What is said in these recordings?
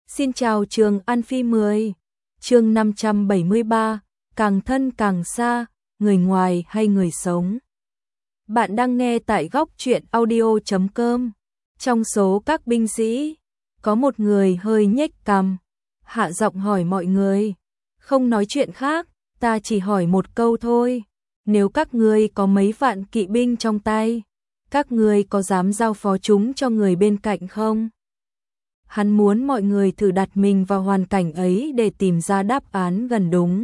Xin chào trường An Phi 10, chương 573, càng thân càng xa, người ngoài hay người sống. Bạn đang nghe tại góc truyện audio.com. Trong số các binh sĩ, có một người hơi nhếch cằm, hạ giọng hỏi mọi người. Không nói chuyện khác, ta chỉ hỏi một câu thôi. Nếu các ngươi có mấy vạn kỵ binh trong tay, các ngươi có dám giao phó chúng cho người bên cạnh không? Hắn muốn mọi người thử đặt mình vào hoàn cảnh ấy để tìm ra đáp án gần đúng.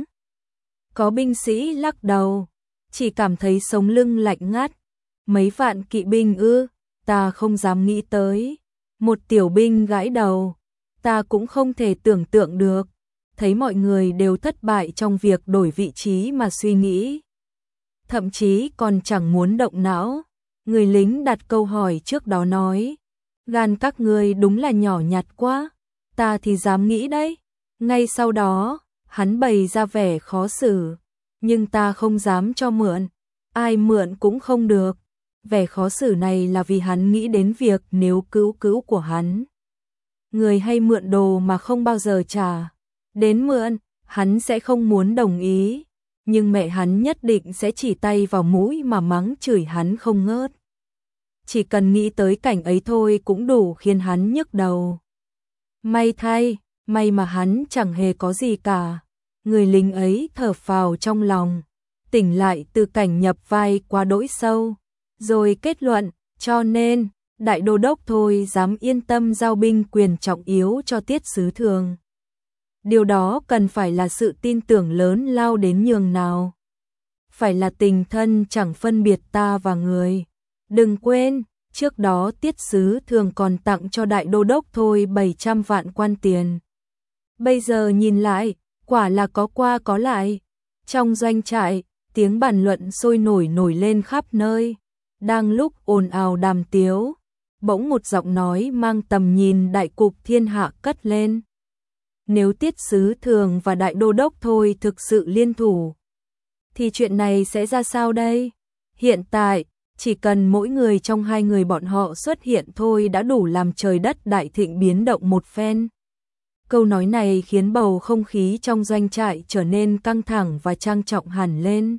Có binh sĩ lắc đầu, chỉ cảm thấy sống lưng lạnh ngắt. Mấy vạn kỵ binh ư, ta không dám nghĩ tới. Một tiểu binh gãi đầu, ta cũng không thể tưởng tượng được. Thấy mọi người đều thất bại trong việc đổi vị trí mà suy nghĩ. Thậm chí còn chẳng muốn động não. Người lính đặt câu hỏi trước đó nói. Gan các ngươi đúng là nhỏ nhặt quá, ta thì dám nghĩ đấy. Ngay sau đó, hắn bày ra vẻ khó xử, nhưng ta không dám cho mượn, ai mượn cũng không được. Vẻ khó xử này là vì hắn nghĩ đến việc nếu cứu của hắn. Người hay mượn đồ mà không bao giờ trả, đến mượn, hắn sẽ không muốn đồng ý, nhưng mẹ hắn nhất định sẽ chỉ tay vào mũi mà mắng chửi hắn không ngớt. Chỉ cần nghĩ tới cảnh ấy thôi cũng đủ khiến hắn nhức đầu. May thay, may mà hắn chẳng hề có gì cả. Người lính ấy thở phào trong lòng, tỉnh lại từ cảnh nhập vai quá đỗi sâu, rồi kết luận, cho nên, đại đô đốc thôi dám yên tâm giao binh quyền trọng yếu cho Tiết Sứ Thường. Điều đó cần phải là sự tin tưởng lớn lao đến nhường nào. Phải là tình thân chẳng phân biệt ta và người. Đừng quên, trước đó Tiết Sứ Thường còn tặng cho đại đô đốc thôi 700 vạn quan tiền. Bây giờ nhìn lại, quả là có qua có lại. Trong doanh trại, tiếng bàn luận sôi nổi lên khắp nơi. Đang lúc ồn ào đàm tiếu, bỗng một giọng nói mang tầm nhìn đại cục thiên hạ cất lên. Nếu Tiết Sứ Thường và đại đô đốc thôi thực sự liên thủ, thì chuyện này sẽ ra sao đây? Hiện tại, chỉ cần mỗi người trong hai người bọn họ xuất hiện thôi đã đủ làm trời đất đại thịnh biến động một phen. Câu nói này khiến bầu không khí trong doanh trại trở nên căng thẳng và trang trọng hẳn lên.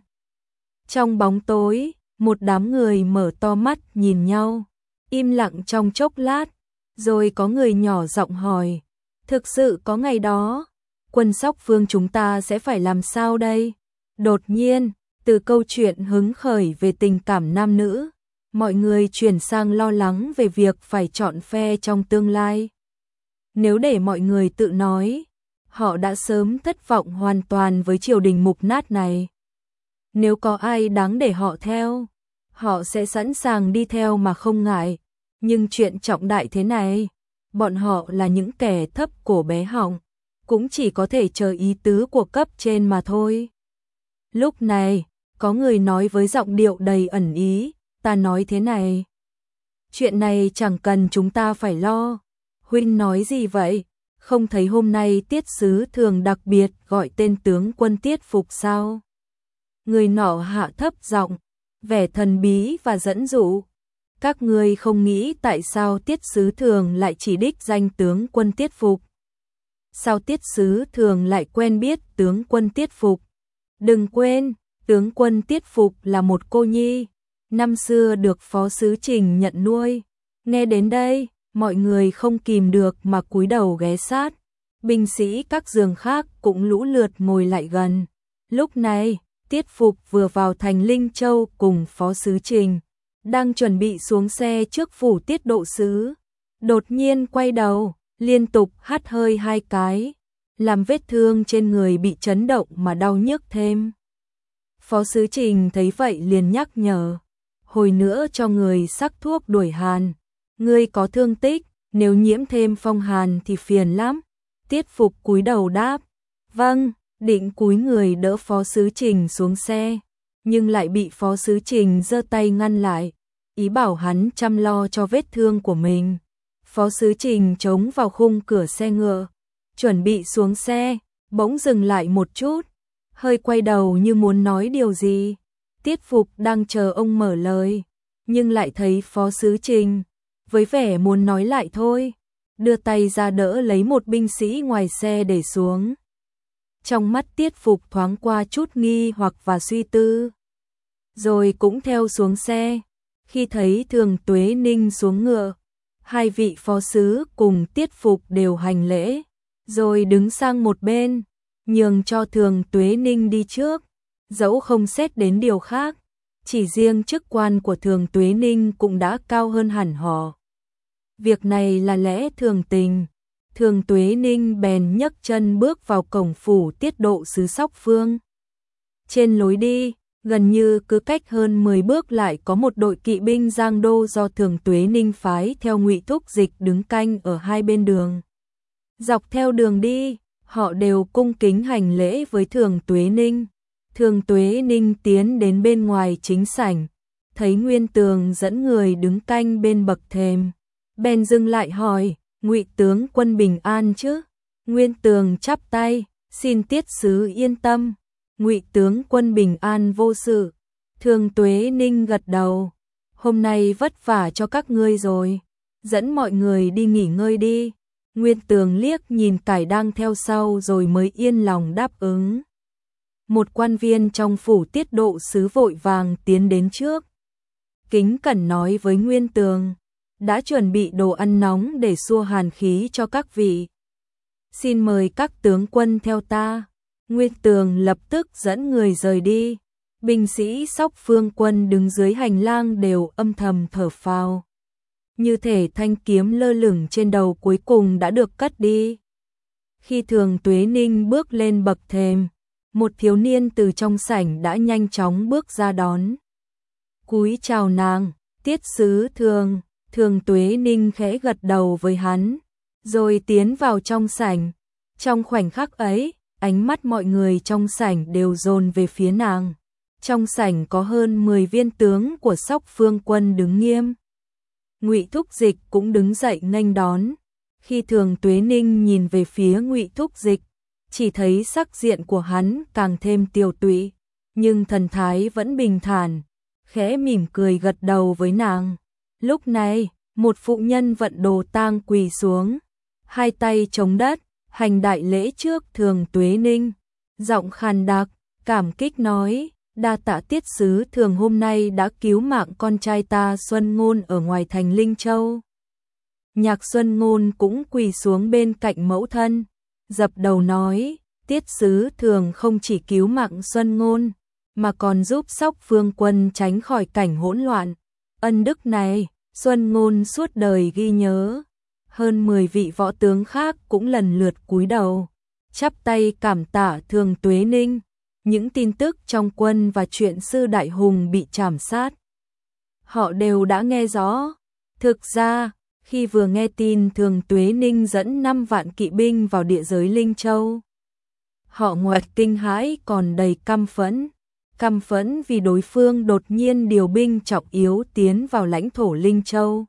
Trong bóng tối, một đám người mở to mắt nhìn nhau, im lặng trong chốc lát, rồi có người nhỏ giọng hỏi, thực sự có ngày đó, quân Sóc Phương chúng ta sẽ phải làm sao đây? Đột nhiên, từ câu chuyện hứng khởi về tình cảm nam nữ, mọi người chuyển sang lo lắng về việc phải chọn phe trong tương lai. Nếu để mọi người tự nói, họ đã sớm thất vọng hoàn toàn với triều đình mục nát này. Nếu có ai đáng để họ theo, họ sẽ sẵn sàng đi theo mà không ngại. Nhưng chuyện trọng đại thế này, bọn họ là những kẻ thấp cổ bé họng, cũng chỉ có thể chờ ý tứ của cấp trên mà thôi. Lúc này, có người nói với giọng điệu đầy ẩn ý, ta nói thế này. Chuyện này chẳng cần chúng ta phải lo. Huynh nói gì vậy? Không thấy hôm nay Tiết Sứ Thường đặc biệt gọi tên tướng quân Tiết Phục sao? Người nọ hạ thấp giọng, vẻ thần bí và dẫn dụ. Các ngươi không nghĩ tại sao Tiết Sứ Thường lại chỉ đích danh tướng quân Tiết Phục? Sao Tiết Sứ Thường lại quen biết tướng quân Tiết Phục? Đừng quên, tướng quân Tiết Phục là một cô nhi, năm xưa được Phó Sứ Trình nhận nuôi. Nghe đến đây, mọi người không kìm được mà cúi đầu ghé sát. Binh sĩ các giường khác cũng lũ lượt ngồi lại gần. Lúc này, Tiết Phục vừa vào thành Linh Châu cùng Phó Sứ Trình, đang chuẩn bị xuống xe trước phủ Tiết Độ Sứ. Đột nhiên quay đầu, liên tục hắt hơi hai cái, làm vết thương trên người bị chấn động mà đau nhức thêm. Phó Sứ Trình thấy vậy liền nhắc nhở, hồi nữa cho người sắc thuốc đuổi hàn. Ngươi có thương tích, nếu nhiễm thêm phong hàn thì phiền lắm. Tiết Phục cúi đầu đáp, vâng, định cúi người đỡ Phó Sứ Trình xuống xe, nhưng lại bị Phó Sứ Trình giơ tay ngăn lại, ý bảo hắn chăm lo cho vết thương của mình. Phó Sứ Trình chống vào khung cửa xe ngựa, chuẩn bị xuống xe, bỗng dừng lại một chút, hơi quay đầu như muốn nói điều gì. Tiết Phục đang chờ ông mở lời, nhưng lại thấy Phó Sứ Trình với vẻ muốn nói lại thôi, đưa tay ra đỡ lấy một binh sĩ ngoài xe để xuống. Trong mắt Tiết Phục thoáng qua chút nghi hoặc và suy tư, rồi cũng theo xuống xe. Khi thấy Thường Tuế Ninh xuống ngựa, hai vị phó sứ cùng Tiết Phục đều hành lễ, rồi đứng sang một bên, nhường cho Thường Tuế Ninh đi trước. Dẫu không xét đến điều khác, chỉ riêng chức quan của Thường Tuế Ninh cũng đã cao hơn hẳn họ. Việc này là lẽ thường tình. Thường Tuế Ninh bèn nhấc chân bước vào cổng phủ tiết độ sứ Sóc Phương. Trên lối đi, gần như cứ cách hơn 10 bước lại có một đội kỵ binh Giang Đô do Thường Tuế Ninh phái theo Ngụy Thúc Dịch đứng canh ở hai bên đường. Dọc theo đường đi, họ đều cung kính hành lễ với Thường Tuế Ninh. Thường Tuế Ninh tiến đến bên ngoài chính sảnh, thấy Nguyên Tường dẫn người đứng canh bên bậc thềm, bèn dừng lại hỏi: Ngụy tướng quân bình an chứ? Nguyên Tường chắp tay, xin tiết sứ yên tâm, Ngụy tướng quân bình an vô sự. Thường Tuế Ninh gật đầu, hôm nay vất vả cho các ngươi rồi, dẫn mọi người đi nghỉ ngơi đi. Nguyên Tường liếc nhìn Cải đang theo sau rồi mới yên lòng đáp ứng. Một quan viên trong phủ tiết độ sứ vội vàng tiến đến trước, kính cẩn nói với Nguyên Tường: đã chuẩn bị đồ ăn nóng để xua hàn khí cho các vị. Xin mời các tướng quân theo ta. Nguyên Tường lập tức dẫn người rời đi. Binh sĩ Sóc Phương quân đứng dưới hành lang đều âm thầm thở phào. Như thể thanh kiếm lơ lửng trên đầu cuối cùng đã được cất đi. Khi Thường Tuế Ninh bước lên bậc thềm, một thiếu niên từ trong sảnh đã nhanh chóng bước ra đón. Cúi chào nàng, tiết sứ Thường. Thường Tuế Ninh khẽ gật đầu với hắn, rồi tiến vào trong sảnh. Trong khoảnh khắc ấy, ánh mắt mọi người trong sảnh đều dồn về phía nàng. Trong sảnh có hơn 10 viên tướng của Sóc Phương quân đứng nghiêm. Ngụy Thúc Dịch cũng đứng dậy nghênh đón. Khi Thường Tuế Ninh nhìn về phía Ngụy Thúc Dịch, chỉ thấy sắc diện của hắn càng thêm tiều tụy, nhưng thần thái vẫn bình thản, khẽ mỉm cười gật đầu với nàng. Lúc này, một phụ nhân vận đồ tang quỳ xuống, hai tay chống đất, hành đại lễ trước Thường Tuế Ninh, giọng khàn đặc, cảm kích nói: đa tạ tiết sứ Thường hôm nay đã cứu mạng con trai ta Xuân Ngôn ở ngoài thành Linh Châu. Nhạc Xuân Ngôn cũng quỳ xuống bên cạnh mẫu thân, dập đầu nói: tiết sứ Thường không chỉ cứu mạng Xuân Ngôn, mà còn giúp Sóc Phương quân tránh khỏi cảnh hỗn loạn. Ân đức này, Xuân Ngôn suốt đời ghi nhớ. Hơn 10 vị võ tướng khác cũng lần lượt cúi đầu, chắp tay cảm tạ Thường Tuế Ninh. Những tin tức trong quân và chuyện Sư Đại Hùng bị trảm sát, họ đều đã nghe rõ. Thực ra, khi vừa nghe tin Thường Tuế Ninh dẫn 5 vạn kỵ binh vào địa giới Linh Châu, họ ngoài kinh hãi còn đầy căm phẫn vì đối phương đột nhiên điều binh trọng yếu tiến vào lãnh thổ Linh Châu.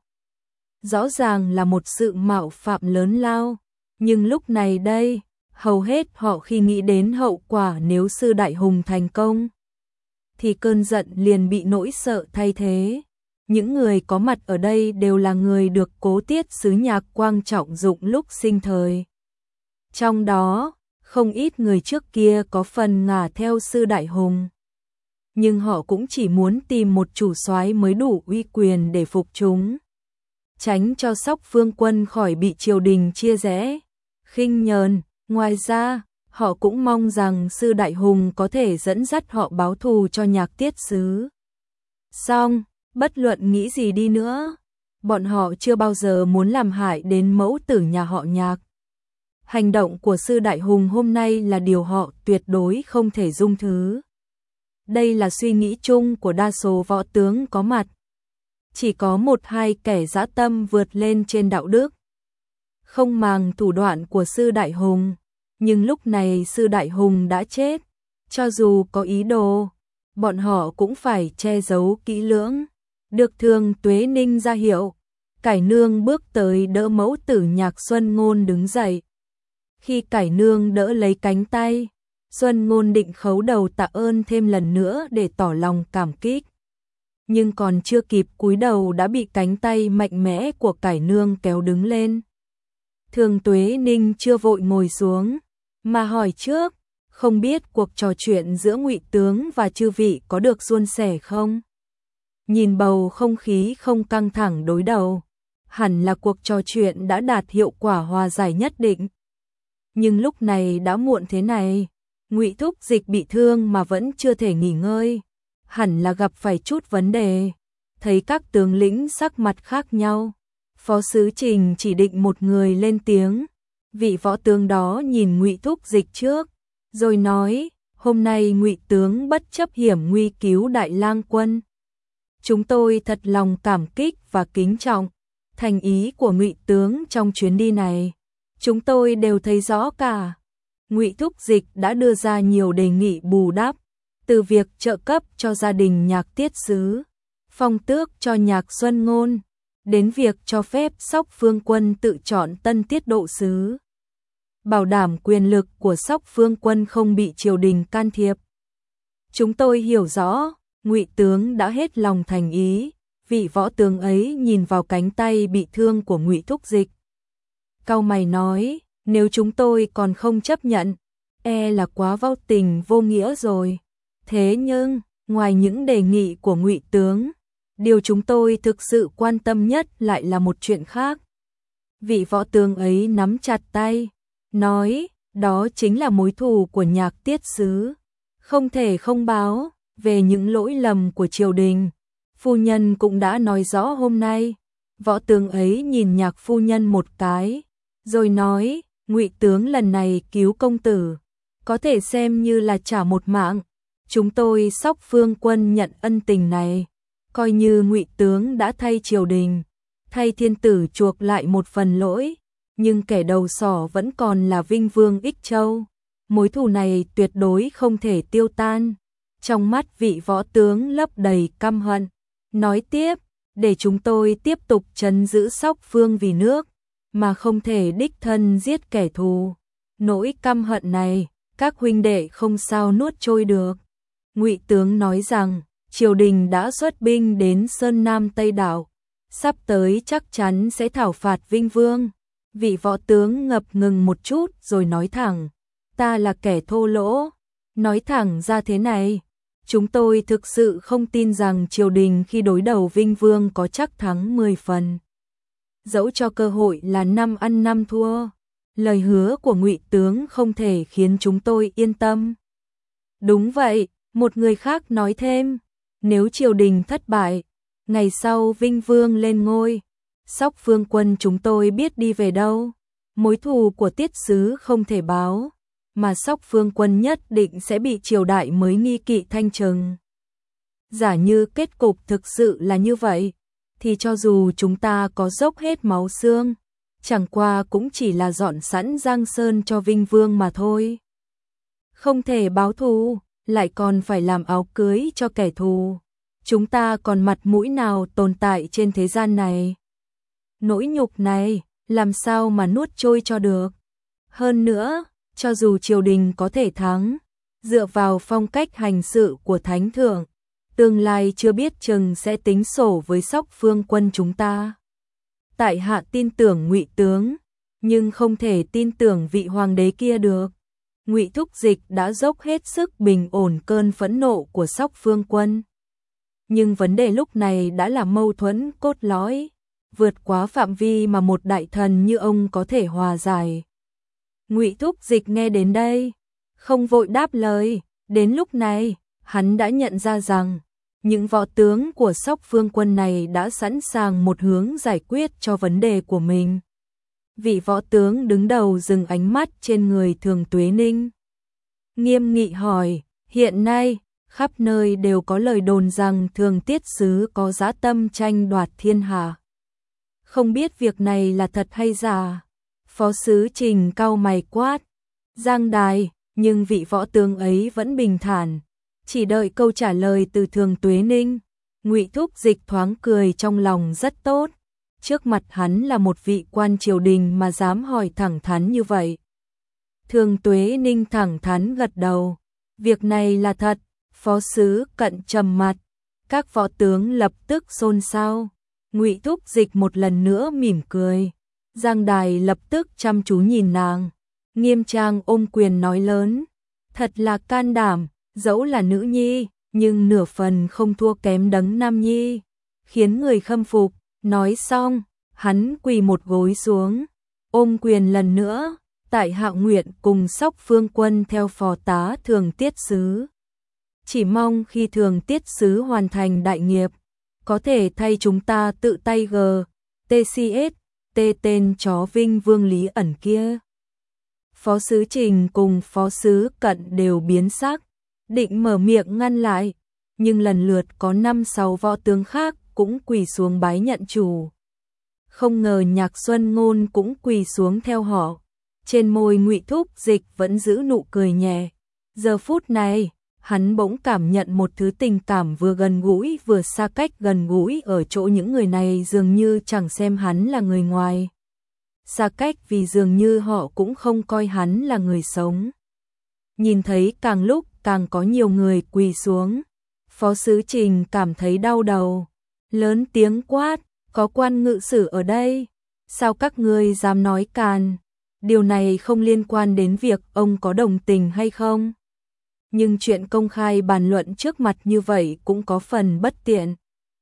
Rõ ràng là một sự mạo phạm lớn lao, nhưng lúc này đây, hầu hết họ khi nghĩ đến hậu quả nếu Sư Đại Hùng thành công, thì cơn giận liền bị nỗi sợ thay thế. Những người có mặt ở đây đều là người được Cố Tiết sứ Nhạc Quang trọng dụng lúc sinh thời. Trong đó, không ít người trước kia có phần ngả theo Sư Đại Hùng, nhưng họ cũng chỉ muốn tìm một chủ soái mới đủ uy quyền để phục chúng, tránh cho Sóc Phương quân khỏi bị triều đình chia rẽ, khinh nhờn. Ngoài ra, họ cũng mong rằng Sư Đại Hùng có thể dẫn dắt họ báo thù cho Nhạc tiết sứ. Song, bất luận nghĩ gì đi nữa, bọn họ chưa bao giờ muốn làm hại đến mẫu tử nhà họ Nhạc. Hành động của Sư Đại Hùng hôm nay là điều họ tuyệt đối không thể dung thứ. Đây là suy nghĩ chung của đa số võ tướng có mặt. Chỉ có một hai kẻ dã tâm vượt lên trên đạo đức, không màng thủ đoạn của Sư Đại Hùng. Nhưng lúc này Sư Đại Hùng đã chết, cho dù có ý đồ, bọn họ cũng phải che giấu kỹ lưỡng. Được Thường Tuế Ninh ra hiệu, Cải Nương bước tới đỡ mẫu tử Nhạc Xuân Ngôn đứng dậy. Khi Cải Nương đỡ lấy cánh tay, Xuân Ngôn định khấu đầu tạ ơn thêm lần nữa để tỏ lòng cảm kích. Nhưng còn chưa kịp cúi đầu đã bị cánh tay mạnh mẽ của Cải Nương kéo đứng lên. Thường Tuế Ninh chưa vội ngồi xuống, mà hỏi trước, không biết cuộc trò chuyện giữa Ngụy tướng và chư vị có được suôn sẻ không? Nhìn bầu không khí không căng thẳng đối đầu, hẳn là cuộc trò chuyện đã đạt hiệu quả hòa giải nhất định. Nhưng lúc này đã muộn thế này, Ngụy Thúc Dịch bị thương mà vẫn chưa thể nghỉ ngơi, hẳn là gặp phải chút vấn đề. Thấy các tướng lĩnh sắc mặt khác nhau, Phó Sứ Trình chỉ định một người lên tiếng. Vị võ tướng đó nhìn Ngụy Thúc Dịch trước, rồi nói, hôm nay Ngụy tướng bất chấp hiểm nguy cứu Đại Lang quân. Chúng tôi thật lòng cảm kích và kính trọng thành ý của Ngụy tướng trong chuyến đi này. Chúng tôi đều thấy rõ cả. Ngụy Thúc Dịch đã đưa ra nhiều đề nghị bù đắp, từ việc trợ cấp cho gia đình Nhạc Tiết Sứ, phong tước cho Nhạc Xuân Ngôn, đến việc cho phép Sóc Phương Quân tự chọn tân tiết độ sứ, bảo đảm quyền lực của Sóc Phương Quân không bị triều đình can thiệp. Chúng tôi hiểu rõ, Ngụy tướng đã hết lòng thành ý. Vị võ tướng ấy nhìn vào cánh tay bị thương của Ngụy Thúc Dịch, cau mày nói, nếu chúng tôi còn không chấp nhận, e là quá vô tình vô nghĩa rồi. Thế nhưng, ngoài những đề nghị của Ngụy tướng, điều chúng tôi thực sự quan tâm nhất lại là một chuyện khác. Vị võ tướng ấy nắm chặt tay, nói, đó chính là mối thù của Nhạc Tiết Sứ, không thể không báo. Về những lỗi lầm của triều đình, phu nhân cũng đã nói rõ hôm nay. Võ tướng ấy nhìn Nhạc phu nhân một cái, rồi nói, Ngụy tướng lần này cứu công tử, có thể xem như là trả một mạng. Chúng tôi Sóc Phương Quân nhận ân tình này, coi như Ngụy tướng đã thay triều đình, thay thiên tử chuộc lại một phần lỗi, nhưng kẻ đầu sỏ vẫn còn là Vinh Vương Ích Châu. Mối thù này tuyệt đối không thể tiêu tan. Trong mắt vị võ tướng lấp đầy căm hận, nói tiếp, để chúng tôi tiếp tục trấn giữ Sóc Phương vì nước, mà không thể đích thân giết kẻ thù. Nỗi căm hận này, các huynh đệ không sao nuốt trôi được. Ngụy tướng nói rằng, triều đình đã xuất binh đến Sơn Nam Tây Đảo, sắp tới chắc chắn sẽ thảo phạt Vinh Vương. Vị võ tướng ngập ngừng một chút rồi nói thẳng, ta là kẻ thô lỗ, nói thẳng ra thế này. Chúng tôi thực sự không tin rằng triều đình khi đối đầu Vinh Vương có chắc thắng 10 phần. Dẫu cho cơ hội là 5 ăn 5 thua, lời hứa của Ngụy tướng không thể khiến chúng tôi yên tâm. Đúng vậy, một người khác nói thêm, nếu triều đình thất bại, ngày sau Vinh Vương lên ngôi, Sóc Phương Quân chúng tôi biết đi về đâu. Mối thù của Tiết Sứ không thể báo, mà Sóc Phương Quân nhất định sẽ bị triều đại mới nghi kỵ thanh trừng. Giả như kết cục thực sự là như vậy, thì cho dù chúng ta có dốc hết máu xương, chẳng qua cũng chỉ là dọn sẵn Giang Sơn cho Vinh Vương mà thôi. Không thể báo thù, lại còn phải làm áo cưới cho kẻ thù. Chúng ta còn mặt mũi nào tồn tại trên thế gian này? Nỗi nhục này, làm sao mà nuốt trôi cho được? Hơn nữa, cho dù triều đình có thể thắng, dựa vào phong cách hành sự của Thánh Thượng, tương lai chưa biết chừng sẽ tính sổ với Sóc Phương Quân chúng ta. Tại hạ tin tưởng Ngụy tướng, nhưng không thể tin tưởng vị hoàng đế kia được. Ngụy Thúc Dịch đã dốc hết sức bình ổn cơn phẫn nộ của Sóc Phương Quân. Nhưng vấn đề lúc này đã là mâu thuẫn cốt lõi, vượt quá phạm vi mà một đại thần như ông có thể hòa giải. Ngụy Thúc Dịch nghe đến đây, không vội đáp lời. Đến lúc này, hắn đã nhận ra rằng những võ tướng của Sóc Phương Quân này đã sẵn sàng một hướng giải quyết cho vấn đề của mình. Vị võ tướng đứng đầu dừng ánh mắt trên người Thường Tuế Ninh, nghiêm nghị hỏi, hiện nay, khắp nơi đều có lời đồn rằng Thường Tiết Sứ có dã tâm tranh đoạt thiên hạ. Không biết việc này là thật hay giả? Phó Sứ Trình cau mày quát, Giang Đài, nhưng vị võ tướng ấy vẫn bình thản, chỉ đợi câu trả lời từ Thường Tuế Ninh. Ngụy Thúc Dịch thoáng cười trong lòng rất tốt, trước mặt hắn là một vị quan triều đình mà dám hỏi thẳng thắn như vậy. Thường Tuế Ninh thẳng thắn gật đầu, việc này là thật. Phó Sứ Cận trầm mặt, các võ tướng lập tức xôn xao. Ngụy Thúc Dịch một lần nữa mỉm cười, Giang Đài lập tức chăm chú nhìn nàng, nghiêm trang ôm quyền nói lớn, thật là can đảm, dẫu là nữ nhi, nhưng nửa phần không thua kém đấng nam nhi, khiến người khâm phục. Nói xong, hắn quỳ một gối xuống, ôm quyền lần nữa, tại hạ nguyện cùng Sóc Phương Quân theo phò tá Thường Tiết Sứ. Chỉ mong khi Thường Tiết Sứ hoàn thành đại nghiệp, có thể thay chúng ta tự tay TCS, tên chó Vinh Vương Lý Ẩn kia. Phó sứ Trình cùng phó sứ Cận đều biến sắc, định mở miệng ngăn lại, nhưng lần lượt có 5-6 võ tướng khác cũng quỳ xuống bái nhận chủ. Không ngờ Nhạc Xuân Ngôn cũng quỳ xuống theo họ. Trên môi Ngụy Thúc Dịch vẫn giữ nụ cười nhẹ. Giờ phút này, hắn bỗng cảm nhận một thứ tình cảm vừa gần gũi vừa xa cách. Gần gũi ở chỗ những người này dường như chẳng xem hắn là người ngoài. Xa cách vì dường như họ cũng không coi hắn là người sống. Nhìn thấy càng lúc càng có nhiều người quỳ xuống, phó sứ Trình cảm thấy đau đầu, lớn tiếng quát, có quan ngự sử ở đây, sao các ngươi dám nói càn, điều này không liên quan đến việc ông có đồng tình hay không. Nhưng chuyện công khai bàn luận trước mặt như vậy cũng có phần bất tiện,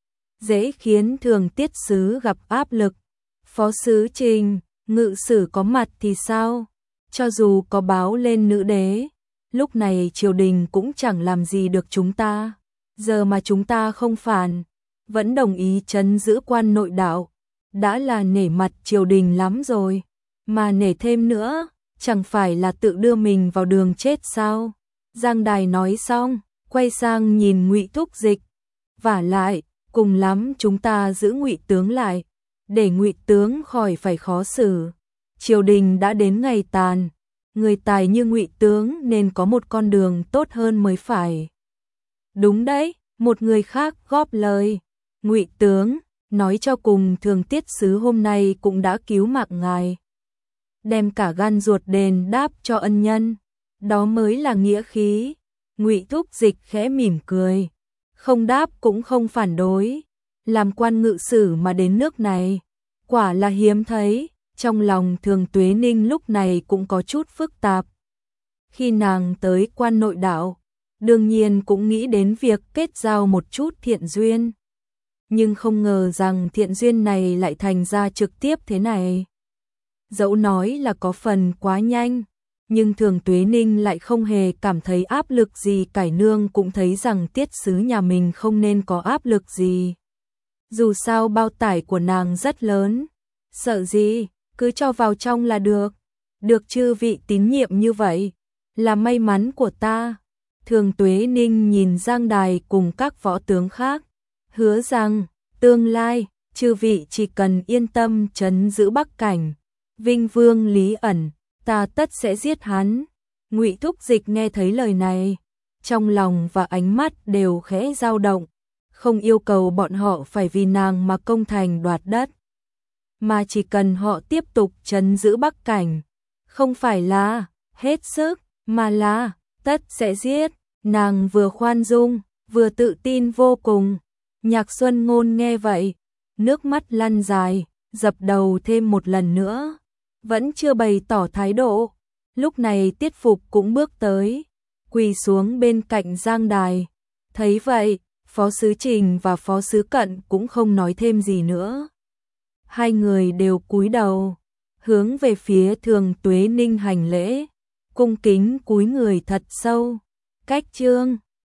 dễ khiến Thường Tiết Sứ gặp áp lực. Phó sứ Trình, ngự sử có mặt thì sao? Cho dù có báo lên nữ đế, lúc này triều đình cũng chẳng làm gì được chúng ta. Giờ mà chúng ta không phản, vẫn đồng ý trấn giữ quan nội đạo, đã là nể mặt triều đình lắm rồi, mà nể thêm nữa, chẳng phải là tự đưa mình vào đường chết sao? Giang Đài nói xong, quay sang nhìn Ngụy Thúc Dịch, vả lại, cùng lắm chúng ta giữ Ngụy tướng lại, để Ngụy tướng khỏi phải khó xử. Triều đình đã đến ngày tàn, người tài như Ngụy tướng nên có một con đường tốt hơn mới phải. Đúng đấy, một người khác góp lời. Ngụy tướng, nói cho cùng Thường Tiết Sứ hôm nay cũng đã cứu mạng ngài, đem cả gan ruột đền đáp cho ân nhân, đó mới là nghĩa khí. Ngụy Thúc Dịch khẽ mỉm cười, không đáp cũng không phản đối, làm quan ngự sử mà đến nước này, quả là hiếm thấy. Trong lòng Thường Tuế Ninh lúc này cũng có chút phức tạp. Khi nàng tới quan nội đạo, đương nhiên cũng nghĩ đến việc kết giao một chút thiện duyên. Nhưng không ngờ rằng thiện duyên này lại thành ra trực tiếp thế này. Dẫu nói là có phần quá nhanh, nhưng Thường Tuế Ninh lại không hề cảm thấy áp lực gì. Cải nương cũng thấy rằng Tiết Sứ nhà mình không nên có áp lực gì. Dù sao bao tải của nàng rất lớn, sợ gì, cứ cho vào trong là được. Được chư vị tín nhiệm như vậy, là may mắn của ta. Thường Tuế Ninh nhìn Giang Đài cùng các võ tướng khác, hứa rằng, tương lai, chư vị chỉ cần yên tâm trấn giữ Bắc Cảnh, Vinh Vương Lý Ẩn, ta tất sẽ giết hắn. Ngụy Thúc Dịch nghe thấy lời này, trong lòng và ánh mắt đều khẽ dao động, không yêu cầu bọn họ phải vì nàng mà công thành đoạt đất, mà chỉ cần họ tiếp tục trấn giữ Bắc Cảnh, không phải là hết sức, mà là tất sẽ giết. Nàng vừa khoan dung, vừa tự tin vô cùng. Nhạc Xuân Ngôn nghe vậy, nước mắt lăn dài, dập đầu thêm một lần nữa, vẫn chưa bày tỏ thái độ. Lúc này Tiết Phục cũng bước tới, quỳ xuống bên cạnh Giang Đài. Thấy vậy, phó sứ Trình và phó sứ Cận cũng không nói thêm gì nữa. Hai người đều cúi đầu, hướng về phía Thường Tuế Ninh hành lễ, cung kính cúi người thật sâu. Cách chương